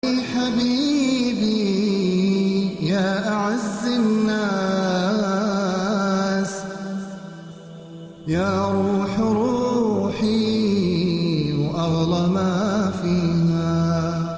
حبيبي يا أعز الناس، يا روح روحي وأغلى ما فيها،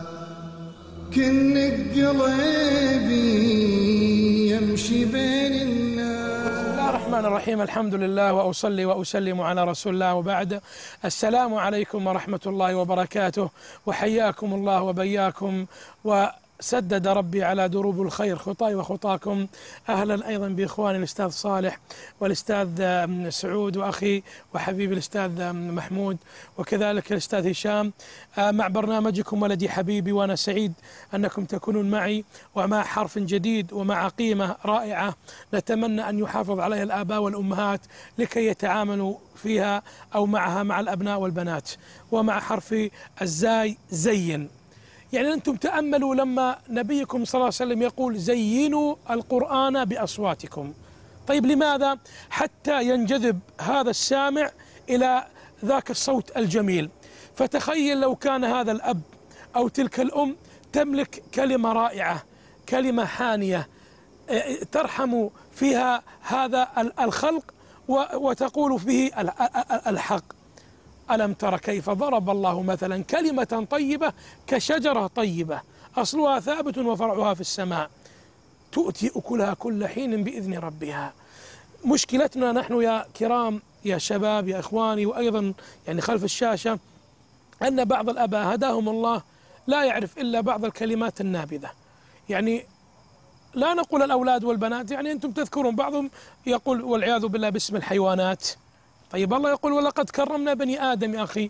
كنك قلبي يمشي بين الناس. بسم الله الرحمن الرحيم، الحمد لله وأصلي وأسلم على رسول الله، وبعد. السلام عليكم ورحمة الله وبركاته، وحياكم الله وبياكم، وسدد ربي على دروب الخير خطاي وخطاكم. أهلا أيضا بإخواني الأستاذ صالح والأستاذ سعود، وأخي وحبيبي الأستاذ محمود، وكذلك الأستاذ هشام، مع برنامجكم ولدي حبيبي. وأنا سعيد أنكم تكونون معي ومع حرف جديد ومع قيمة رائعة نتمنى أن يحافظ عليها الآباء والأمهات لكي يتعاملوا فيها أو معها مع الأبناء والبنات. ومع حرف الزاي، زين. يعني أنتم تأملوا لما نبيكم صلى الله عليه وسلم يقول زينوا القرآن بأصواتكم. طيب لماذا؟ حتى ينجذب هذا السامع إلى ذاك الصوت الجميل. فتخيل لو كان هذا الأب أو تلك الأم تملك كلمة رائعة، كلمة حانية ترحم فيها هذا الخلق وتقول به الحق. ألم تر كيف ضرب الله مثلا كلمة طيبة كشجرة طيبة أصلها ثابت وفرعها في السماء تؤتي أكلها كل حين بإذن ربها. مشكلتنا نحن يا كرام، يا شباب، يا إخواني، وأيضا يعني خلف الشاشة، أن بعض الآباء هداهم الله لا يعرف إلا بعض الكلمات النابذة. يعني لا نقول الأولاد والبنات، يعني أنتم تذكرون بعضهم يقول والعياذ بالله باسم الحيوانات. طيب الله يقول ولقد كرمنا بني آدم يا أخي.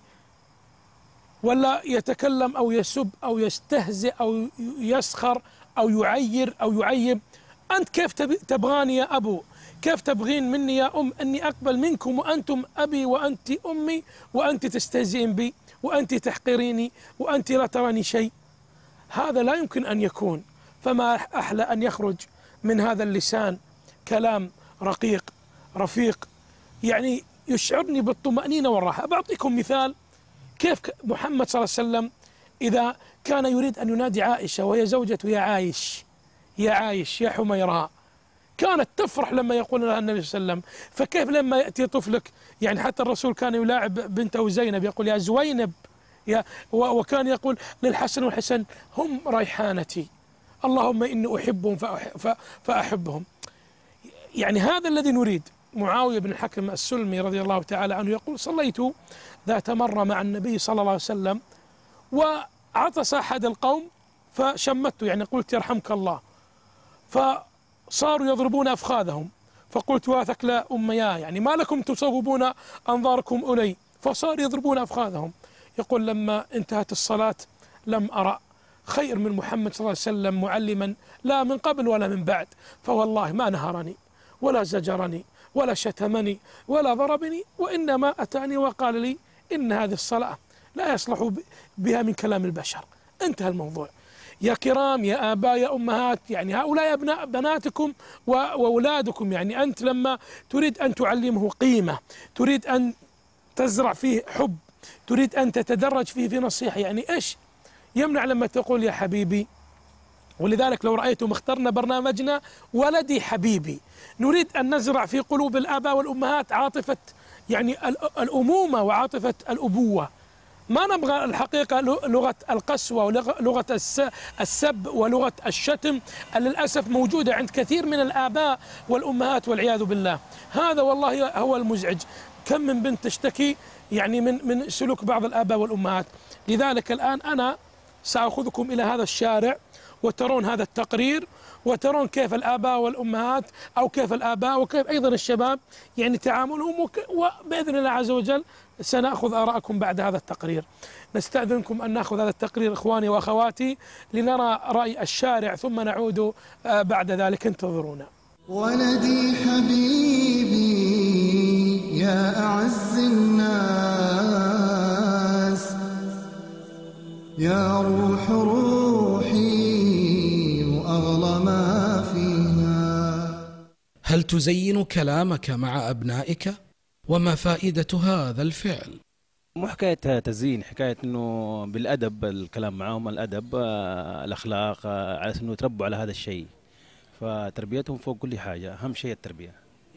ولا يتكلم أو يسب أو يستهزئ أو يسخر أو يعير أو يعيب. أنت كيف تبغاني يا أبو؟ كيف تبغين مني يا أم أني أقبل منكم وأنتم أبي وأنت أمي، وأنت تستهزئين بي وأنت تحقريني وأنت لا تراني شيء؟ هذا لا يمكن أن يكون. فما أحلى أن يخرج من هذا اللسان كلام رقيق رفيق، يعني يشعرني بالطمأنينة والراحة. بعطيكم مثال كيف محمد صلى الله عليه وسلم إذا كان يريد أن ينادي عائشة وهي زوجته يا عايش يا عايش يا حميراء، كانت تفرح لما يقول لها النبي صلى الله عليه وسلم. فكيف لما يأتي طفلك؟ يعني حتى الرسول كان يلاعب بنته زينب يقول يا زوينب، وكان يقول للحسن والحسن هم ريحانتي، اللهم إني أحبهم فأحبهم. يعني هذا الذي نريد. معاوية بن الحكم السلمي رضي الله تعالى عنه يقول صليت ذات مرة مع النبي صلى الله عليه وسلم وعطس أحد القوم فشمته، يعني قلت يرحمك الله، فصاروا يضربون أفخاذهم، فقلت واثك لا أمياه، يعني ما لكم تصوبون أنظاركم إلي؟ فصاروا يضربون أفخاذهم. يقول لما انتهت الصلاة لم أرى خير من محمد صلى الله عليه وسلم معلما لا من قبل ولا من بعد، فوالله ما نهرني ولا زجرني ولا شتمني ولا ضربني، وإنما أتاني وقال لي إن هذه الصلاة لا يصلح بها من كلام البشر. انتهى الموضوع. يا كرام، يا آباء، يا أمهات، يعني هؤلاء أبناء بناتكم وأولادكم. يعني أنت لما تريد أن تعلمه قيمة، تريد أن تزرع فيه حب، تريد أن تتدرج فيه في نصيحة، يعني إيش يمنع لما تقول يا حبيبي؟ ولذلك لو رأيتم اخترنا برنامجنا ولدي حبيبي، نريد أن نزرع في قلوب الآباء والأمهات عاطفة يعني الأمومة وعاطفة الأبوة. ما نبغى الحقيقة لغة القسوة ولغة السب ولغة الشتم اللي للأسف موجودة عند كثير من الآباء والأمهات والعياذ بالله. هذا والله هو المزعج. كم من بنت تشتكي يعني من سلوك بعض الآباء والأمهات. لذلك الآن أنا سأخذكم إلى هذا الشارع وترون هذا التقرير، وترون كيف الآباء والأمهات أو كيف الآباء وكيف أيضا الشباب يعني تعاملهم، وبإذن الله عز وجل سنأخذ آراءكم بعد هذا التقرير. نستأذنكم أن نأخذ هذا التقرير إخواني وأخواتي لنرى رأي الشارع، ثم نعود بعد ذلك. انتظرونا. ولدي حبيبي يا أعز الناس، يا روح روحي وأغلى ما فيها. هل تزين كلامك مع أبنائك؟ وما فائدة هذا الفعل؟ مو حكاية تزيين، حكاية انه بالادب الكلام معاهم، الادب الاخلاق، على انه يتربوا على هذا الشيء. فتربيتهم فوق كل حاجة، اهم شيء التربية.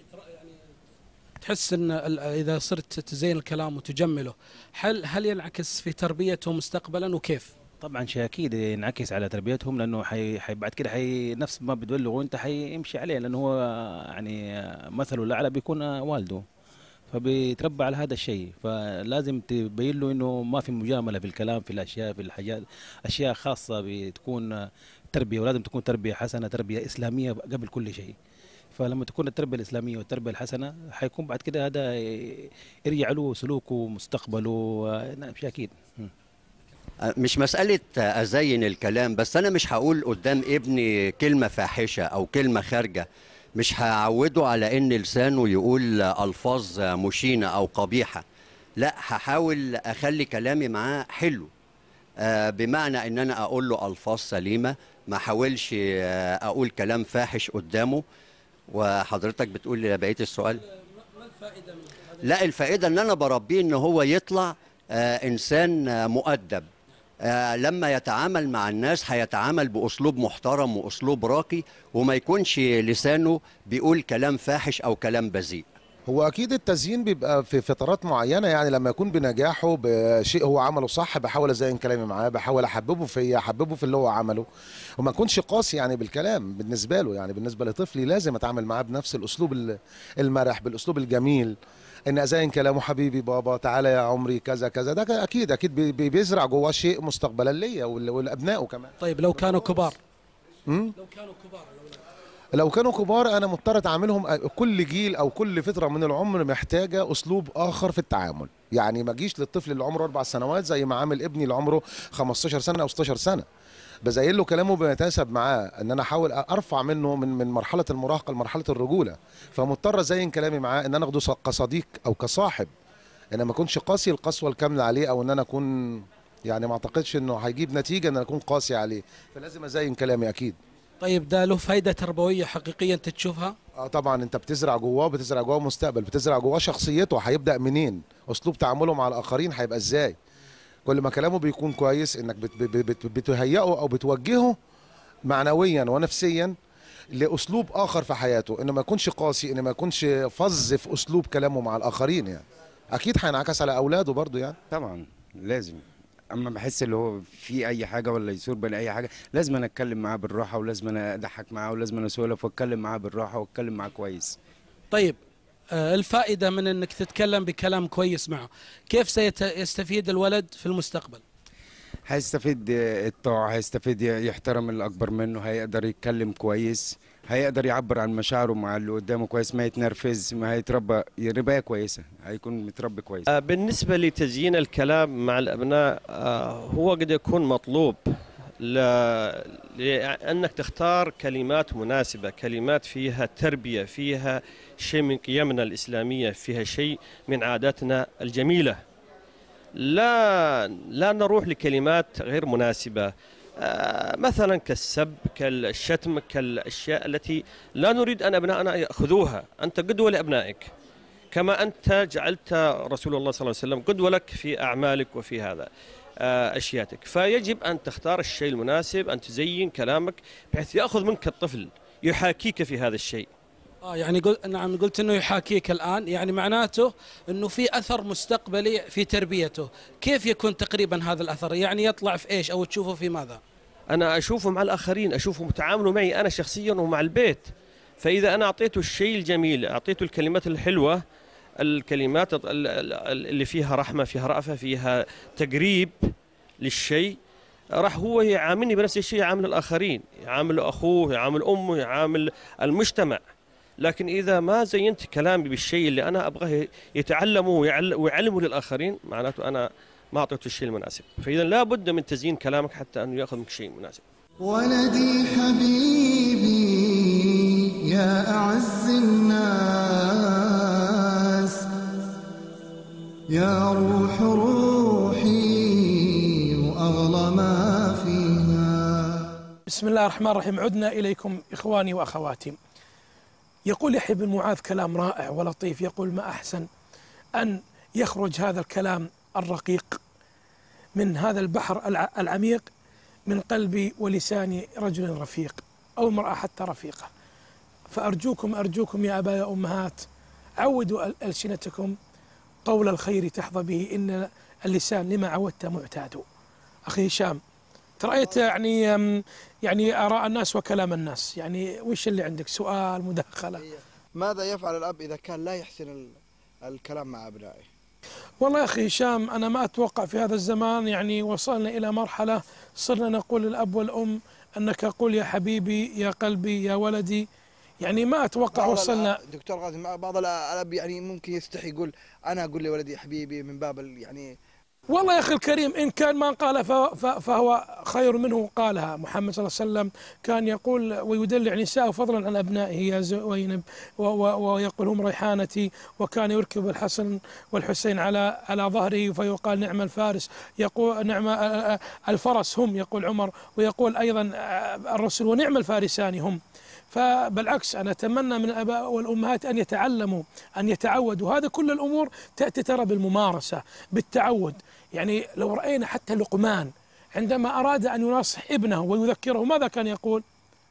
تحس ان اذا صرت تزين الكلام وتجمله، هل ينعكس في تربيتهم مستقبلا وكيف؟ طبعا شيء اكيد ينعكس على تربيتهم، لانه بعد كده نفس ما بتبلغه انت حيمشي عليه، لانه هو يعني مثله الاعلى بيكون والده، فبيتربى على هذا الشيء. فلازم تبين له انه ما في مجامله في الكلام، في الاشياء، في الحاجات، اشياء خاصه بتكون تربيه، ولازم تكون تربيه حسنه، تربيه اسلاميه قبل كل شيء. فلما تكون التربيه الاسلاميه والتربيه الحسنه، حيكون بعد كده هذا يرجع له سلوكه، مستقبله. نعم شيء اكيد. مش مسألة أزين الكلام، بس أنا مش هقول قدام ابني كلمة فاحشة أو كلمة خارجة، مش هعوده على إن لسانه يقول ألفاظ مشينة أو قبيحة. لا، هحاول أخلي كلامي معاه حلو، بمعنى إن أنا أقول له ألفاظ سليمة، ما حاولش أقول كلام فاحش قدامه. وحضرتك بتقول لي بقية السؤال؟ ما الفائدة من هذا؟ لا، الفائدة إن أنا بربيه إن هو يطلع إنسان مؤدب. لما يتعامل مع الناس هيتعامل بأسلوب محترم وأسلوب راقي، وما يكونش لسانه بيقول كلام فاحش أو كلام بذيء. هو اكيد التزيين بيبقى في فترات معينه، يعني لما يكون بنجاحه بشيء هو عمله صح بحاول ازين كلامي معاه، بحاول احببه فيا، احببه في اللي هو عمله، وما اكونش قاسي يعني بالكلام بالنسبه له. يعني بالنسبه لطفلي لازم اتعامل معاه بنفس الاسلوب المرح، بالاسلوب الجميل، ان ازين كلامه حبيبي بابا تعالى يا عمري كذا كذا. ده اكيد بيزرع جواه شيء مستقبلا ليا ولابنائه كمان. طيب لو كانوا كبار؟ لو كانوا كبار انا مضطر اتعاملهم. كل جيل او كل فتره من العمر محتاجه اسلوب اخر في التعامل. يعني ما اجيش للطفل اللي عمره 4 سنوات زي ما عامل ابني اللي عمره 15 سنه او 16 سنه. بزين له كلامه بيتناسب معاه، ان انا احاول ارفع منه من مرحله المراهقه لمرحله الرجوله. فمضطر ازين كلامي معاه ان انا اخده كصديق او كصاحب، ان ما اكونش قاسي القسوه الكامله عليه، او ان انا اكون يعني ما اعتقدش انه هيجيب نتيجه ان انا اكون قاسي عليه. فلازم ازين كلامي اكيد. طيب ده له فايدة تربوية حقيقية انت تشوفها؟ طبعا انت بتزرع جواه مستقبل، بتزرع جواه شخصيته. هيبدأ منين؟ اسلوب تعامله مع الاخرين هيبقى ازاي؟ كل ما كلامه بيكون كويس، انك بتهيئه او بتوجهه معنويا ونفسيا لاسلوب اخر في حياته، انه ما يكونش قاسي، انه ما يكونش فظ في اسلوب كلامه مع الاخرين. يعني اكيد هينعكس على اولاده برضه يعني. طبعا لازم. اما بحس اللي هو في اي حاجه ولا يثور بين اي حاجه، لازم انا اتكلم معاه بالراحه، ولازم انا اضحك معاه، ولازم انا اسولف واتكلم معاه بالراحه واتكلم معاه كويس. طيب الفائده من انك تتكلم بكلام كويس معه، كيف سيستفيد الولد في المستقبل؟ هيستفيد الطاعه، هيستفيد يحترم الاكبر منه، هيقدر يتكلم كويس، هيقدر يعبر عن مشاعره مع اللي قدامه كويس، ما يتنرفز، ما هيتربى رباية كويسة، هيكون متربي كويس. بالنسبة لتزيين الكلام مع الأبناء، هو قد يكون مطلوب لأنك تختار كلمات مناسبة، كلمات فيها تربية، فيها شيء من قيمنا الإسلامية، فيها شيء من عاداتنا الجميلة. لا نروح لكلمات غير مناسبة، مثلا كالسب، كالشتم، كالأشياء التي لا نريد أن أبنائنا يأخذوها. أنت قدوة لأبنائك، كما أنت جعلت رسول الله صلى الله عليه وسلم قدوة لك في أعمالك وفي هذا أشياتك. فيجب أن تختار الشيء المناسب، أن تزين كلامك بحيث يأخذ منك الطفل، يحاكيك في هذا الشيء. يعني نعم، قلت انه يحاكيك الان، يعني معناته انه في اثر مستقبلي في تربيته. كيف يكون تقريبا هذا الاثر؟ يعني يطلع في ايش او تشوفه في ماذا؟ انا اشوفه مع الاخرين، اشوفه متعامله معي انا شخصيا ومع البيت. فاذا انا اعطيته الشيء الجميل، اعطيته الكلمات الحلوه، الكلمات اللي فيها رحمه، فيها رأفه، فيها تقريب للشيء، راح هو يعاملني بنفس الشيء، يعامل الاخرين، يعامل اخوه، يعامل امه، يعامل المجتمع. لكن إذا ما زينت كلامي بالشيء اللي أنا أبغاه يتعلمه ويعلمه للآخرين، معناته أنا ما أعطيته الشيء المناسب. فإذا لا بد من تزيين كلامك حتى أنه يأخذ منك شيء مناسب. ولدي حبيبي يا أعز الناس، يا روح روحي وأغلى ما فيها. بسم الله الرحمن الرحيم. عدنا إليكم إخواني وأخواتي. يقول يحيى بن معاذ كلام رائع ولطيف، يقول: ما أحسن أن يخرج هذا الكلام الرقيق من هذا البحر العميق من قلب ولسان رجل رفيق أو امرأة حتى رفيقة. فأرجوكم يا آباء يا أمهات، عودوا ألسنتكم قول الخير تحظى به، إن اللسان لما عودت معتاد. أخي هشام، رأيت يعني آراء الناس وكلام الناس، يعني وش اللي عندك؟ سؤال، مداخلة؟ ماذا يفعل الأب إذا كان لا يحسن الكلام مع أبنائه؟ والله يا أخي هشام، أنا ما أتوقع في هذا الزمان يعني وصلنا إلى مرحلة صرنا نقول للأب والأم أنك قل يا حبيبي يا قلبي يا ولدي، يعني ما أتوقع وصلنا. دكتور غازي، بعض الأب يعني ممكن يستحي يقول أنا أقول لولدي حبيبي من باب يعني. والله يا أخي الكريم، إن كان ما قال فهو خير منه قالها. محمد صلى الله عليه وسلم كان يقول ويدلع نساءه فضلا عن أبنائه يا زوينب، ويقول هم ريحانتي، وكان يركب الحسن والحسين على ظهره فيقال نعم الفارس، يقول نعم الفرس هم، يقول عمر، ويقول أيضا الرسول ونعم الفارسان هم. فبالعكس أنا أتمنى من الآباء والأمهات أن يتعلموا، أن يتعودوا. هذا كل الأمور تأتي ترى بالممارسة، بالتعود. يعني لو رأينا حتى لقمان عندما أراد أن يناصح ابنه ويذكره ماذا كان يقول؟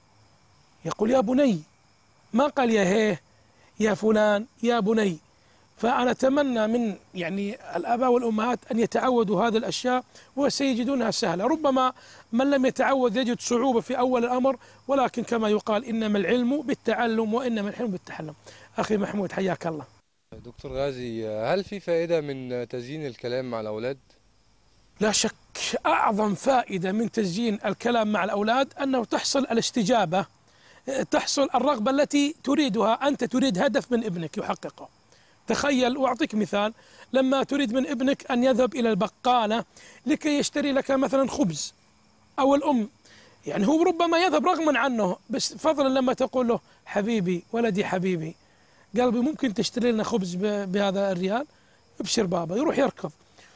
يقول يا بني، ما قال يا هيه يا فلان يا بني. فأنا أتمنى من يعني الآباء والأمهات أن يتعودوا هذه الأشياء وسيجدونها سهلة. ربما من لم يتعود يجد صعوبة في أول الأمر، ولكن كما يقال إنما العلم بالتعلم وإنما الحلم بالتحلم. أخي محمود حياك الله. دكتور غازي، هل في فائدة من تزيين الكلام مع الأولاد؟ لا شك، أعظم فائدة من تزيين الكلام مع الأولاد أنه تحصل الاستجابة، تحصل الرغبة التي تريدها. أنت تريد هدف من ابنك يحققه. تخيل وأعطيك مثال، لما تريد من ابنك أن يذهب إلى البقالة لكي يشتري لك مثلا خبز، أو الأم يعني هو ربما يذهب رغما عنه، بس فضلا لما تقول له حبيبي ولدي حبيبي قلبي ممكن تشتري لنا خبز بهذا الريال؟ ابشر بابا، يروح يركض.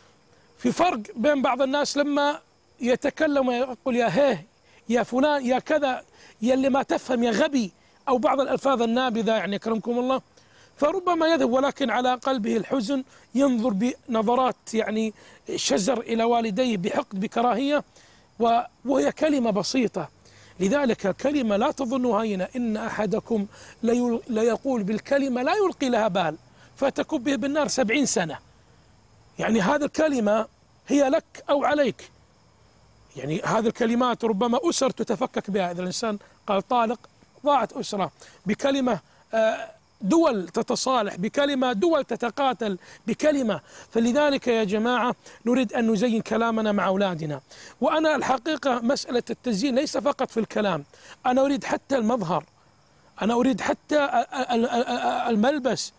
في فرق بين بعض الناس لما يتكلم ويقول يا هيه يا فلان يا كذا يا اللي ما تفهم يا غبي، أو بعض الألفاظ النابذة يعني أكرمكم الله، فربما يذهب ولكن على قلبه الحزن، ينظر بنظرات يعني شزر إلى والديه بحقد بكراهية، وهي كلمة بسيطة. لذلك كلمة لا تظنوا هينة، إن أحدكم ليقول بالكلمة لا يلقي لها بال فتكب به بالنار 70 سنة. يعني هذه الكلمة هي لك أو عليك. يعني هذه الكلمات ربما أسر تتفكك بها، إذا الإنسان قال طالق ضاعت أسرة بكلمة، دول تتصالح بكلمة، دول تتقاتل بكلمة. فلذلك يا جماعة نريد أن نزين كلامنا مع أولادنا. وأنا الحقيقة مسألة التزيين ليس فقط في الكلام، أنا أريد حتى المظهر، أنا أريد حتى الملبس.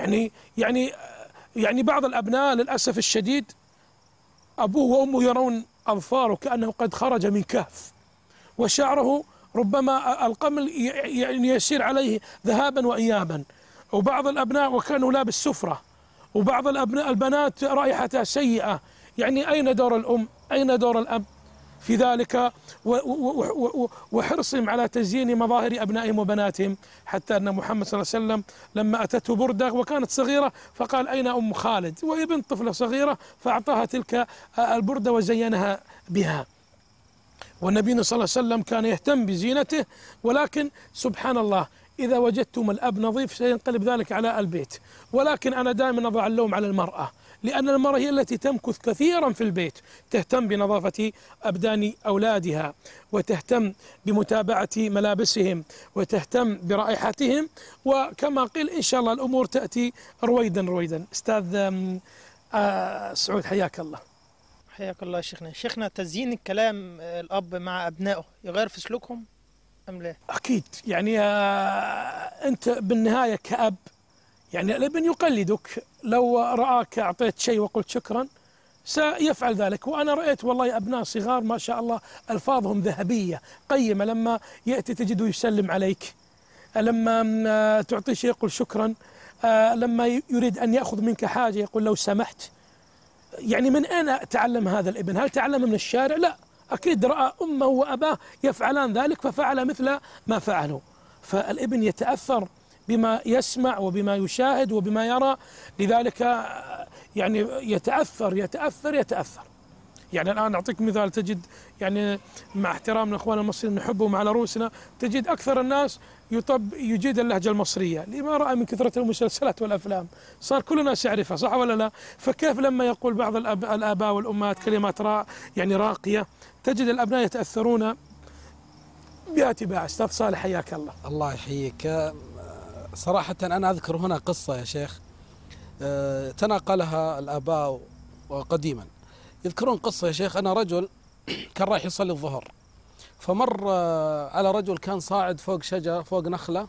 يعني بعض الأبناء للأسف الشديد أبوه وأمه يرون أظفاره كأنه قد خرج من كهف، وشعره ربما القمل يعني يسير عليه ذهابا وإيابا، وبعض الأبناء وكانوا لابس سفرة، وبعض البنات رائحتها سيئة. يعني أين دور الأم؟ أين دور الأب في ذلك؟ وحرصهم على تزيين مظاهر أبنائهم وبناتهم، حتى أن محمد صلى الله عليه وسلم لما أتته بردة وكانت صغيرة فقال أين أم خالد؟ وهي بنت طفلة صغيرة، فأعطاها تلك البردة وزينها بها. والنبي صلى الله عليه وسلم كان يهتم بزينته، ولكن سبحان الله إذا وجدتم الأب نظيف سينقلب ذلك على البيت. ولكن أنا دائما أضع اللوم على المرأة، لأن المرأة هي التي تمكث كثيرا في البيت، تهتم بنظافة أبدان أولادها، وتهتم بمتابعة ملابسهم، وتهتم برائحتهم. وكما قيل إن شاء الله الأمور تأتي رويدا رويدا. أستاذ سعود حياك الله. حياك الله شيخنا، تزيين الكلام الأب مع أبنائه يغير في سلوكهم أم لا؟ أكيد. يعني أنت بالنهاية كأب يعني الابن يقلدك، لو رآك أعطيت شيء وقلت شكرا سيفعل ذلك. وأنا رأيت والله أبناء صغار ما شاء الله ألفاظهم ذهبية قيمة، لما يأتي تجده يسلم عليك، لما تعطي شيء يقول شكرا، لما يريد أن يأخذ منك حاجة يقول لو سمحت. يعني من أين تعلم هذا الابن؟ هل تعلم من الشارع؟ لا، أكيد رأى أمه وأباه يفعلان ذلك ففعل مثل ما فعلوا. فالابن يتأثر بما يسمع وبما يشاهد وبما يرى، لذلك يعني يتأثر. يعني الآن أعطيك مثال، تجد يعني مع احترامنا إخوان المصريين نحبهم على رؤوسنا، تجد أكثر الناس يجيد اللهجة المصرية لما رأى من كثرة المسلسلات والأفلام، صار كل الناس يعرفها، صح ولا لا؟ فكيف لما يقول بعض الآباء والأمهات كلمات يعني راقية، تجد الأبناء يتأثرون بها تباع. أستاذ صالح حياك الله. الله يحييك. صراحة أنا أذكر هنا قصة يا شيخ تناقلها الآباء قديما. يذكرون قصة يا شيخ، أنا رجل كان رايح يصلي الظهر، فمر على رجل كان صاعد فوق شجرة فوق نخلة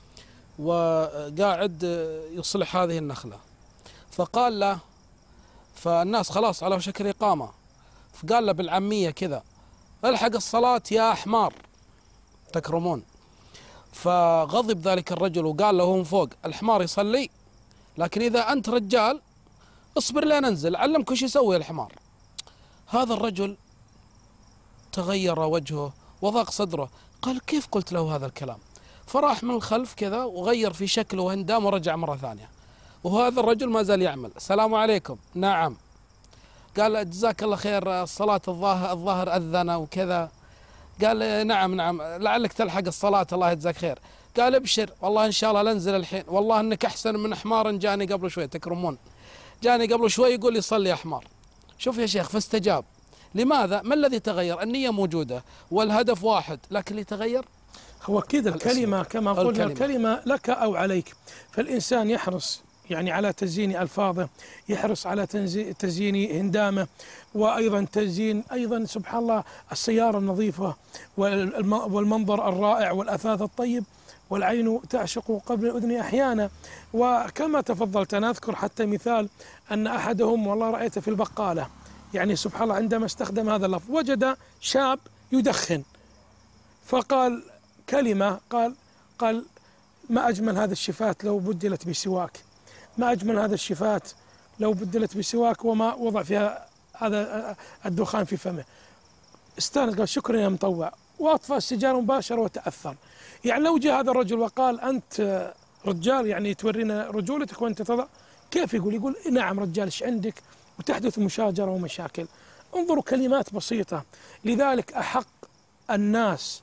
وقاعد يصلح هذه النخلة، فقال له، فالناس خلاص على شكل إقامة، فقال له بالعامية كذا: الحق الصلاة يا حمار تكرمون. فغضب ذلك الرجل وقال له من فوق: الحمار يصلي، لكن إذا أنت رجال اصبر لين أنزل علمك وش يسوي الحمار. هذا الرجل تغير وجهه وضاق صدره، قال: كيف قلت له هذا الكلام؟ فراح من الخلف كذا وغير في شكله وهندام ورجع مرة ثانية، وهذا الرجل ما زال يعمل: السلام عليكم. نعم. قال: جزاك الله خير، الصلاة الظاهر أذن وكذا. قال: نعم لعلك تلحق الصلاة، الله يجزاك خير. قال: ابشر والله إن شاء الله لنزل الحين، والله إنك أحسن من حمار جاني قبل شوي تكرمون، جاني قبل شوي يقول لي صلي يا حمار. شوف يا شيخ، فاستجاب. لماذا؟ ما الذي تغير؟ النية موجودة والهدف واحد، لكن اللي تغير هو كذا الكلمة، كما قلنا الكلمة لك أو عليك. فالإنسان يحرص يعني على تزيين ألفاظه، يحرص على تزيين هندامه، وأيضا تزيين أيضا سبحان الله السيارة النظيفة والمنظر الرائع والأثاث الطيب، والعين تعشق قبل الأذن أحيانا. وكما تفضلت أنا أذكر حتى مثال أن أحدهم والله رأيته في البقالة، يعني سبحان الله عندما استخدم هذا اللفظ وجد شاب يدخن، فقال كلمة، قال: ما أجمل هذا الشفات لو بدلت بسواك، ما أجمل هذا الشفات لو بدلت بسواك، وما وضع فيها هذا الدخان في فمه. استانس، قال: شكرا يا مطوع، وأطفأ السيجارة مباشرة وتأثر. يعني لو جاء هذا الرجل وقال: أنت رجال يعني تورينا رجولتك وأنت تضع، كيف يقول نعم رجال، إيش عندك؟ وتحدث مشاجرة ومشاكل. انظروا كلمات بسيطة. لذلك أحق الناس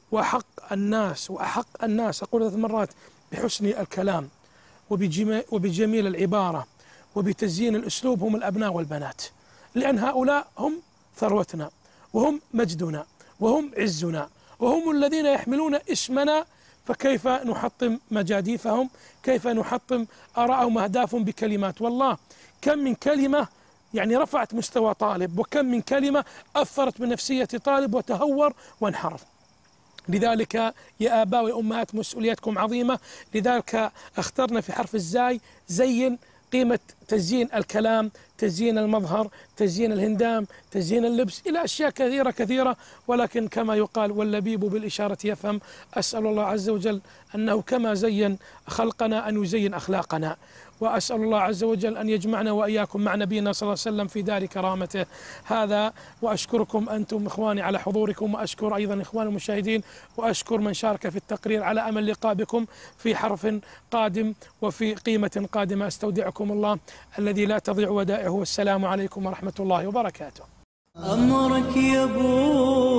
أقول 3 مرات بحسن الكلام وبجميل العبارة وبتزيين الأسلوب هم الأبناء والبنات، لأن هؤلاء هم ثروتنا وهم مجدنا وهم عزنا وهم الذين يحملون اسمنا. فكيف نحطم مجاديفهم؟ كيف نحطم آراءهم وأهدافهم بكلمات؟ والله كم من كلمة يعني رفعت مستوى طالب، وكم من كلمة أثرت بنفسية طالب وتهور وانحرف. لذلك يا آباء وأمهات مسؤوليتكم عظيمة. لذلك اخترنا في حرف الزاي زين قيمة تزيين الكلام، تزيين المظهر، تزيين الهندام، تزيين اللبس، إلى أشياء كثيرة. ولكن كما يقال: واللبيب بالإشارة يفهم. أسأل الله عز وجل أنه كما زين خلقنا أن يزين أخلاقنا، وأسأل الله عز وجل أن يجمعنا وإياكم مع نبينا صلى الله عليه وسلم في دار كرامته. هذا وأشكركم أنتم إخواني على حضوركم، وأشكر أيضا إخواني المشاهدين، وأشكر من شارك في التقرير، على أمل لقاء بكم في حرف قادم وفي قيمة قادمة. أستودعكم الله الذي لا تضيع ودائعه، والسلام عليكم ورحمة الله وبركاته. أمرك يا أبو